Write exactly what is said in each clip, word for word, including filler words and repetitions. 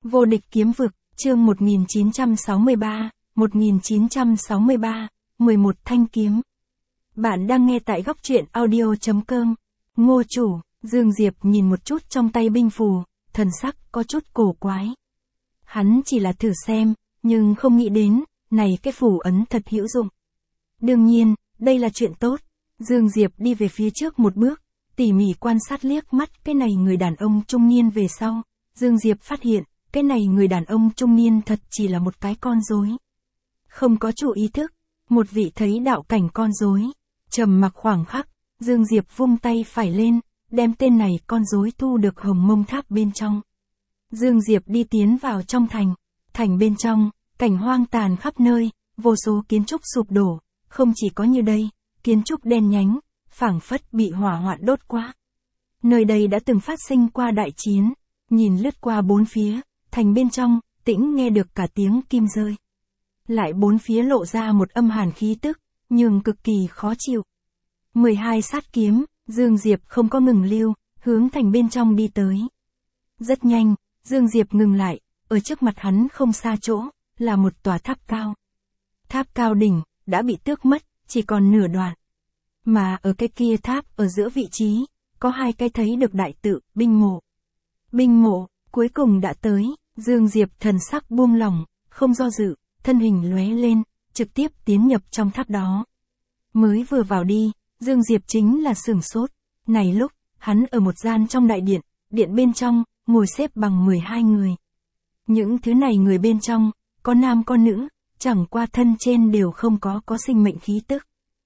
Vô địch kiếm vực, chương một nghìn chín trăm sáu mươi ba, một nghìn chín trăm sáu mươi ba, mười một thanh kiếm. Bạn đang nghe tại góc truyện audio chấm com. Ngô chủ, Dương Diệp nhìn một chút trong tay binh phù, thần sắc có chút cổ quái. Hắn chỉ là thử xem, nhưng không nghĩ đến, này cái phù ấn thật hữu dụng. Đương nhiên, đây là chuyện tốt. Dương Diệp đi về phía trước một bước, tỉ mỉ quan sát liếc mắt cái này người đàn ông trung niên về sau. Dương Diệp phát hiện, cái này người đàn ông trung niên thật chỉ là một cái con rối. Không có chủ ý thức, một vị thấy đạo cảnh con rối. Trầm mặc khoảng khắc, Dương Diệp vung tay phải lên, đem tên này con rối thu được Hồng Mông Tháp bên trong. Dương Diệp đi tiến vào trong thành. Thành bên trong, cảnh hoang tàn khắp nơi, vô số kiến trúc sụp đổ, không chỉ có như đây, kiến trúc đen nhánh, phảng phất bị hỏa hoạn đốt qua. Nơi đây đã từng phát sinh qua đại chiến, nhìn lướt qua bốn phía, thành bên trong, tĩnh nghe được cả tiếng kim rơi. Lại bốn phía lộ ra một âm hàn khí tức, nhưng cực kỳ khó chịu. mười hai sát kiếm, Dương Diệp không có ngừng lưu, hướng thành bên trong đi tới. Rất nhanh, Dương Diệp ngừng lại, ở trước mặt hắn không xa chỗ, là một tòa tháp cao. Tháp cao đỉnh, đã bị tước mất, chỉ còn nửa đoạn. Mà ở cái kia tháp ở giữa vị trí, có hai cái thấy được đại tự, binh mộ. Binh mộ, cuối cùng đã tới, Dương Diệp thần sắc buông lỏng, không do dự, thân hình lóe lên, trực tiếp tiến nhập trong tháp đó. Mới vừa vào đi, Dương Diệp chính là sửng sốt. Này lúc, hắn ở một gian trong đại điện, điện bên trong, ngồi xếp bằng mười hai người. Những thứ này người bên trong, có nam có nữ, chẳng qua thân trên đều không có có sinh mệnh khí tức.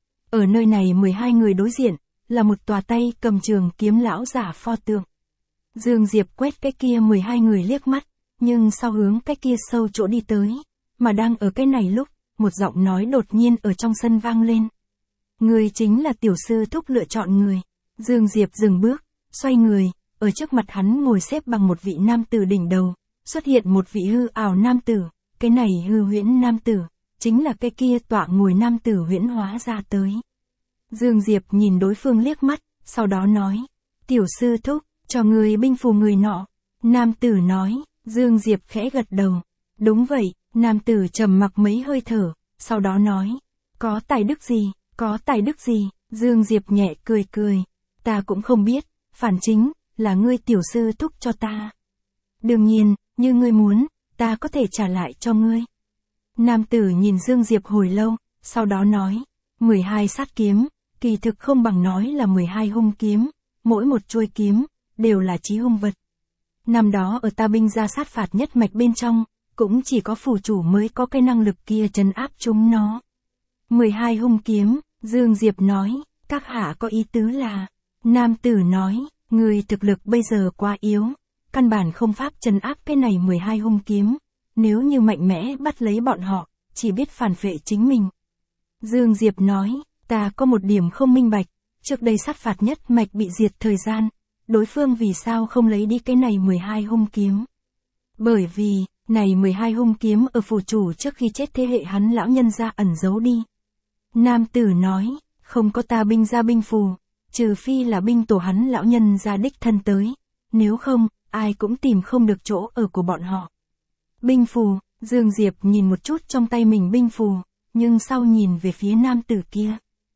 Ở nơi này mười hai người đối diện, là một tòa tay cầm trường kiếm lão giả pho tượng. Dương Diệp quét cái kia mười hai người liếc mắt, nhưng sau hướng cái kia sâu chỗ đi tới, mà đang ở cái này lúc, một giọng nói đột nhiên ở trong sân vang lên. Người chính là tiểu sư thúc lựa chọn người. Dương Diệp dừng bước, xoay người, ở trước mặt hắn ngồi xếp bằng một vị nam tử đỉnh đầu, xuất hiện một vị hư ảo nam tử, cái này hư huyễn nam tử, chính là cái kia tọa ngồi nam tử huyễn hóa ra tới. Dương Diệp nhìn đối phương liếc mắt, sau đó nói, tiểu sư thúc, cho người binh phù người nọ. Nam tử nói, Dương Diệp khẽ gật đầu. Đúng vậy, nam tử trầm mặc mấy hơi thở, sau đó nói, có tài đức gì, có tài đức gì, Dương Diệp nhẹ cười cười, ta cũng không biết, phản chính, là ngươi tiểu sư thúc cho ta. Đương nhiên, như ngươi muốn, ta có thể trả lại cho ngươi. Nam tử nhìn Dương Diệp hồi lâu, sau đó nói, mười hai sát kiếm, kỳ thực không bằng nói là mười hai hung kiếm, mỗi một chuôi kiếm, đều là chí hung vật. Năm đó ở ta binh gia sát phạt nhất mạch bên trong, cũng chỉ có phủ chủ mới có cái năng lực kia trấn áp chúng nó. mười hai hung kiếm, Dương Diệp nói, các hạ có ý tứ là, nam tử nói, người thực lực bây giờ quá yếu, căn bản không pháp trấn áp cái này mười hai hung kiếm, nếu như mạnh mẽ bắt lấy bọn họ, chỉ biết phản vệ chính mình. Dương Diệp nói, ta có một điểm không minh bạch, trước đây sát phạt nhất mạch bị diệt thời gian, đối phương vì sao không lấy đi cái này mười hai hung kiếm? Bởi vì, này mười hai hung kiếm ở phủ chủ trước khi chết thế hệ hắn lão nhân gia ẩn giấu đi. Nam tử nói, không có ta binh gia binh phù, trừ phi là binh tổ hắn lão nhân gia đích thân tới, nếu không, ai cũng tìm không được chỗ ở của bọn họ. Binh phù, Dương Diệp nhìn một chút trong tay mình binh phù, nhưng sau nhìn về phía nam tử kia.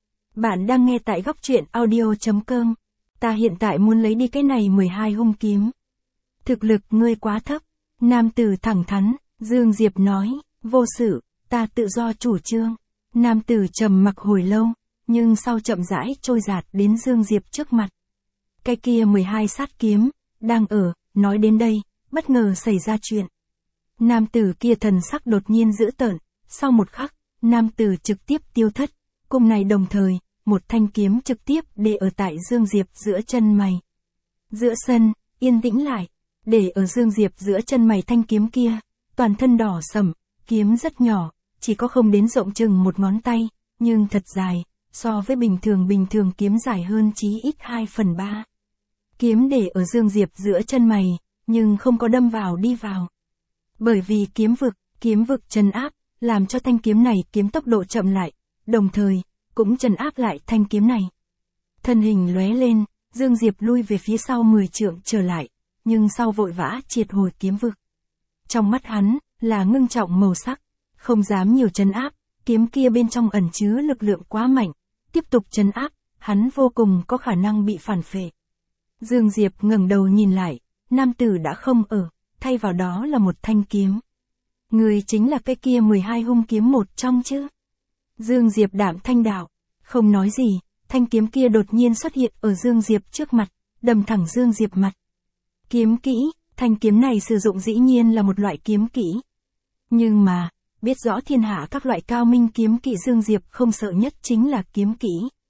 Bạn đang nghe tại góc truyện audio chấm com. Ta hiện tại muốn lấy đi cái này mười hai hung kiếm. Thực lực ngươi quá thấp. Nam tử thẳng thắn, Dương Diệp nói, vô sự, ta tự do chủ trương. Nam tử trầm mặc hồi lâu, nhưng sau chậm rãi trôi dạt đến Dương Diệp trước mặt. Cái kia mười hai sát kiếm, đang ở, nói đến đây, bất ngờ xảy ra chuyện. Nam tử kia thần sắc đột nhiên dữ tợn, sau một khắc, nam tử trực tiếp tiêu thất, cùng này đồng thời, một thanh kiếm trực tiếp để ở tại Dương Diệp giữa chân mày. Giữa sân, yên tĩnh lại, để ở Dương Diệp giữa chân mày thanh kiếm kia, toàn thân đỏ sẫm, kiếm rất nhỏ, chỉ có không đến rộng chừng một ngón tay, nhưng thật dài, so với bình thường bình thường kiếm dài hơn chí ít hai phần ba. Kiếm để ở Dương Diệp giữa chân mày, nhưng không có đâm vào đi vào. Bởi vì kiếm vực, kiếm vực trấn áp, làm cho thanh kiếm này kiếm tốc độ chậm lại, đồng thời, cũng trấn áp lại thanh kiếm này. Thân hình lóe lên, Dương Diệp lui về phía sau mười trượng trở lại, nhưng sau vội vã triệt hồi kiếm vực. Trong mắt hắn, là ngưng trọng màu sắc, không dám nhiều trấn áp, kiếm kia bên trong ẩn chứa lực lượng quá mạnh, tiếp tục trấn áp, hắn vô cùng có khả năng bị phản phệ. Dương Diệp ngẩng đầu nhìn lại, nam tử đã không ở, thay vào đó là một thanh kiếm. Người chính là cái kia mười hai hung kiếm một trong chứ? Dương Diệp đạm thanh đạo, không nói gì, thanh kiếm kia đột nhiên xuất hiện ở Dương Diệp trước mặt, đâm thẳng Dương Diệp mặt. Kiếm kỹ, thanh kiếm này sử dụng dĩ nhiên là một loại kiếm kỹ. Nhưng mà, biết rõ thiên hạ các loại cao minh kiếm kỹ, Dương Diệp không sợ nhất chính là kiếm kỹ.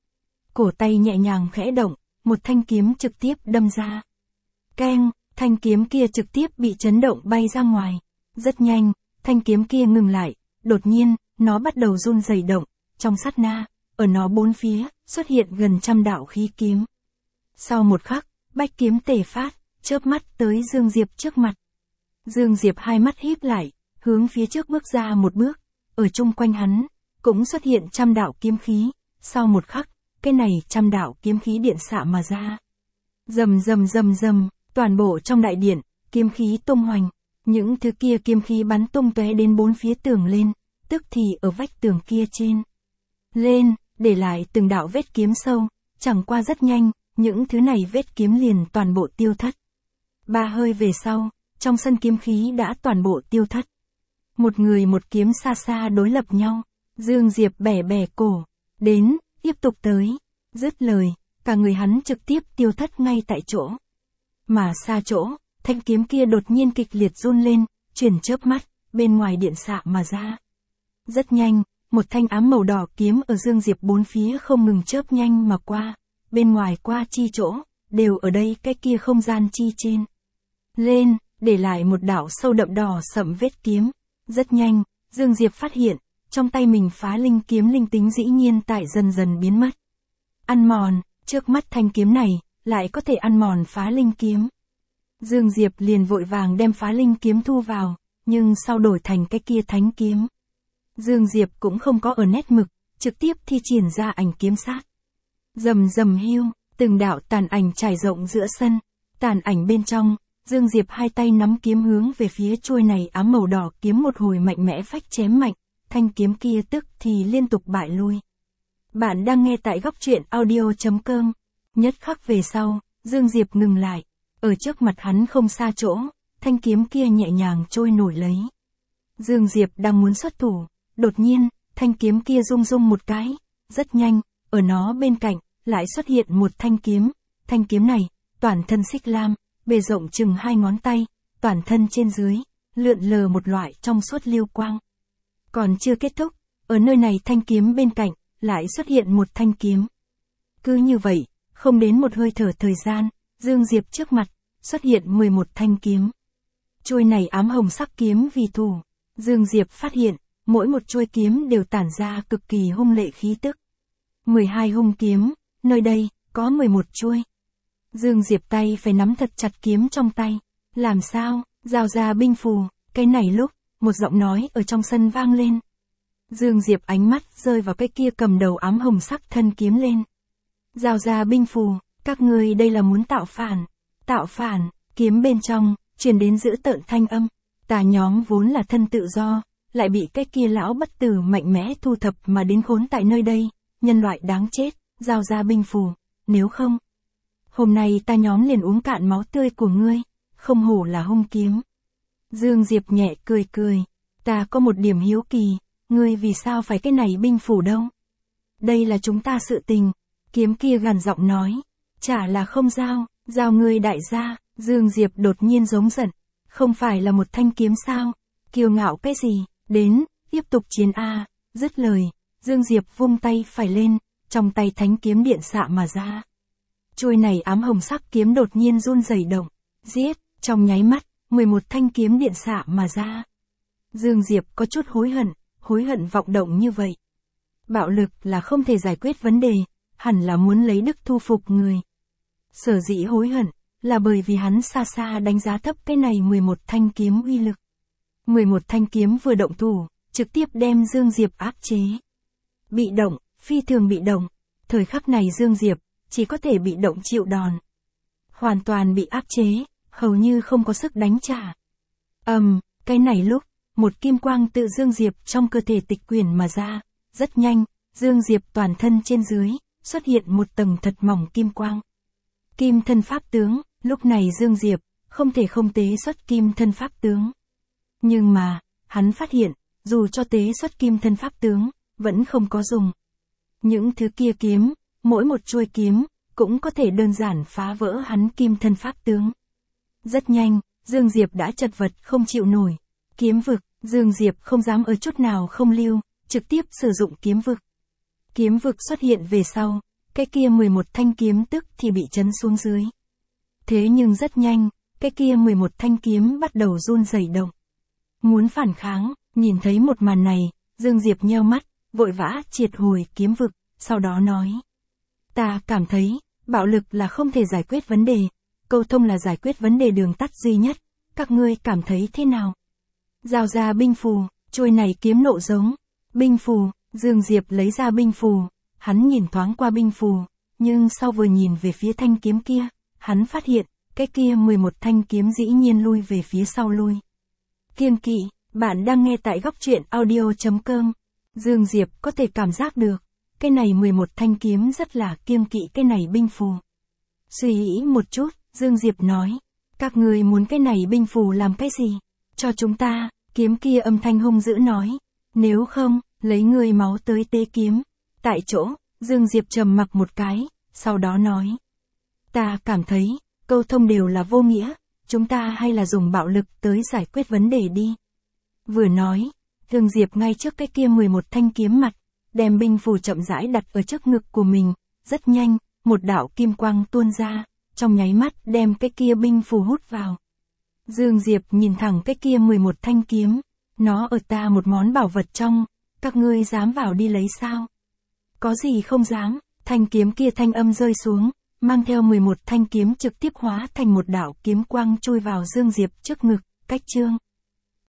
Cổ tay nhẹ nhàng khẽ động, một thanh kiếm trực tiếp đâm ra. Keng, thanh kiếm kia trực tiếp bị chấn động bay ra ngoài. Rất nhanh, thanh kiếm kia ngừng lại, đột nhiên, nó bắt đầu run rẩy động, trong sát na, ở nó bốn phía, xuất hiện gần trăm đạo khí kiếm. Sau một khắc, bách kiếm tề phát, chớp mắt tới Dương Diệp trước mặt. Dương Diệp hai mắt híp lại, hướng phía trước bước ra một bước, ở chung quanh hắn, cũng xuất hiện trăm đạo kiếm khí, sau một khắc, cái này trăm đạo kiếm khí điện xạ mà ra. Rầm rầm rầm rầm, toàn bộ trong đại điện, kiếm khí tung hoành, những thứ kia kiếm khí bắn tung tóe đến bốn phía tường lên, tức thì ở vách tường kia trên. Lên, để lại từng đạo vết kiếm sâu, chẳng qua rất nhanh, những thứ này vết kiếm liền toàn bộ tiêu thất. Ba hơi về sau, trong sân kiếm khí đã toàn bộ tiêu thất. Một người một kiếm xa xa đối lập nhau, Dương Diệp bẻ bẻ cổ, đến, tiếp tục tới, dứt lời, cả người hắn trực tiếp tiêu thất ngay tại chỗ. Mà xa chỗ, thanh kiếm kia đột nhiên kịch liệt run lên, chuyển chớp mắt, bên ngoài điện xạ mà ra. Rất nhanh, một thanh ám màu đỏ kiếm ở Dương Diệp bốn phía không ngừng chớp nhanh mà qua, bên ngoài qua chi chỗ, đều ở đây cái kia không gian chi trên. Lên, để lại một đạo sâu đậm đỏ sậm vết kiếm. Rất nhanh, Dương Diệp phát hiện, trong tay mình phá linh kiếm linh tính dĩ nhiên tại dần dần biến mất. Ăn mòn, trước mắt thanh kiếm này, lại có thể ăn mòn phá linh kiếm. Dương Diệp liền vội vàng đem phá linh kiếm thu vào, nhưng sau đổi thành cái kia thánh kiếm. Dương Diệp cũng không có ở nét mực, trực tiếp thi triển ra ảnh kiếm sát. Rầm rầm hiu, từng đạo tàn ảnh trải rộng giữa sân, tàn ảnh bên trong, Dương Diệp hai tay nắm kiếm hướng về phía chuôi này ám màu đỏ kiếm một hồi mạnh mẽ phách chém mạnh, thanh kiếm kia tức thì liên tục bại lui. Bạn đang nghe tại góc truyện audio chấm com. Nhất khắc về sau, Dương Diệp ngừng lại, ở trước mặt hắn không xa chỗ, thanh kiếm kia nhẹ nhàng trôi nổi lấy. Dương Diệp đang muốn xuất thủ, đột nhiên, thanh kiếm kia rung rung một cái, rất nhanh, ở nó bên cạnh, lại xuất hiện một thanh kiếm, thanh kiếm này, toàn thân xích lam, bề rộng chừng hai ngón tay, toàn thân trên dưới, lượn lờ một loại trong suốt lưu quang. Còn chưa kết thúc, ở nơi này thanh kiếm bên cạnh, lại xuất hiện một thanh kiếm. Cứ như vậy, không đến một hơi thở thời gian, Dương Diệp trước mặt, xuất hiện mười một thanh kiếm. Chuôi này ám hồng sắc kiếm vì thủ, Dương Diệp phát hiện, mỗi một chuôi kiếm đều tản ra cực kỳ hung lệ khí tức. mười hai hung kiếm, nơi đây, có mười một chuôi. Dương Diệp tay phải nắm thật chặt kiếm trong tay. Làm sao, giao ra binh phù, cái này lúc, một giọng nói ở trong sân vang lên. Dương Diệp ánh mắt rơi vào cái kia cầm đầu ám hồng sắc thân kiếm lên. Giao ra binh phù, các ngươi đây là muốn tạo phản. Tạo phản, kiếm bên trong, truyền đến dữ tợn thanh âm. Tà nhóm vốn là thân tự do, lại bị cái kia lão bất tử mạnh mẽ thu thập mà đến khốn tại nơi đây. Nhân loại đáng chết, giao ra binh phù, nếu không. Hôm nay ta nhóm liền uống cạn máu tươi của ngươi, không hổ là hung kiếm. Dương Diệp nhẹ cười cười, ta có một điểm hiếu kỳ, ngươi vì sao phải cái này binh phủ đâu? Đây là chúng ta sự tình, kiếm kia gằn giọng nói, chả là không giao, giao ngươi đại gia. Dương Diệp đột nhiên giống giận, không phải là một thanh kiếm sao, kiêu ngạo cái gì, đến, tiếp tục chiến a. Dứt lời, Dương Diệp vung tay phải lên, trong tay thánh kiếm điện xạ mà ra. Chuôi này ám hồng sắc kiếm đột nhiên run rẩy động, giết, trong nháy mắt, mười một thanh kiếm điện xạ mà ra. Dương Diệp có chút hối hận, hối hận vọng động như vậy. Bạo lực là không thể giải quyết vấn đề, hẳn là muốn lấy đức thu phục người. Sở dĩ hối hận, là bởi vì hắn xa xa đánh giá thấp cái này mười một thanh kiếm uy lực. mười một thanh kiếm vừa động thủ, trực tiếp đem Dương Diệp áp chế. Bị động, phi thường bị động, thời khắc này Dương Diệp chỉ có thể bị động chịu đòn. Hoàn toàn bị áp chế, hầu như không có sức đánh trả. Ầm, um, Cái này lúc, một kim quang tự Dương Diệp trong cơ thể tịch quyển mà ra, rất nhanh, Dương Diệp toàn thân trên dưới, xuất hiện một tầng thật mỏng kim quang. Kim thân pháp tướng, lúc này Dương Diệp, không thể không tế xuất kim thân pháp tướng. Nhưng mà, hắn phát hiện, dù cho tế xuất kim thân pháp tướng, vẫn không có dùng. Những thứ kia kiếm, mỗi một chuôi kiếm, cũng có thể đơn giản phá vỡ hắn kim thân pháp tướng. Rất nhanh, Dương Diệp đã chật vật không chịu nổi. Kiếm vực, Dương Diệp không dám ở chút nào không lưu, trực tiếp sử dụng kiếm vực. Kiếm vực xuất hiện về sau, cái kia mười một thanh kiếm tức thì bị chấn xuống dưới. Thế nhưng rất nhanh, cái kia mười một thanh kiếm bắt đầu run rẩy động. Muốn phản kháng, nhìn thấy một màn này, Dương Diệp nheo mắt, vội vã triệt hồi kiếm vực, sau đó nói. Ta cảm thấy, bạo lực là không thể giải quyết vấn đề, câu thông là giải quyết vấn đề đường tắt duy nhất, các ngươi cảm thấy thế nào? Giao ra binh phù, chuôi này kiếm nộ giống. Binh phù, Dương Diệp lấy ra binh phù, hắn nhìn thoáng qua binh phù, nhưng sau vừa nhìn về phía thanh kiếm kia, hắn phát hiện, cái kia mười một thanh kiếm dĩ nhiên lui về phía sau lui. Kiêng kỵ, bạn đang nghe tại góc truyện audio chấm com. Dương Diệp có thể cảm giác được, cái này mười một thanh kiếm rất là kiêng kỵ cái này binh phù. Suy nghĩ một chút, Dương Diệp nói, các ngươi muốn cái này binh phù làm cái gì? Cho chúng ta, kiếm kia âm thanh hung dữ nói, nếu không, lấy ngươi máu tới tế kiếm. Tại chỗ, Dương Diệp trầm mặc một cái, sau đó nói, ta cảm thấy, câu thông đều là vô nghĩa, chúng ta hay là dùng bạo lực tới giải quyết vấn đề đi. Vừa nói, Dương Diệp ngay trước cái kia mười một thanh kiếm mặt, đem binh phù chậm rãi đặt ở trước ngực của mình, rất nhanh, một đạo kim quang tuôn ra, trong nháy mắt đem cái kia binh phù hút vào. Dương Diệp nhìn thẳng cái kia mười một thanh kiếm, nó ở ta một món bảo vật trong, các ngươi dám vào đi lấy sao? Có gì không dám, thanh kiếm kia thanh âm rơi xuống, mang theo mười một thanh kiếm trực tiếp hóa thành một đạo kiếm quang chui vào Dương Diệp trước ngực, cách chương.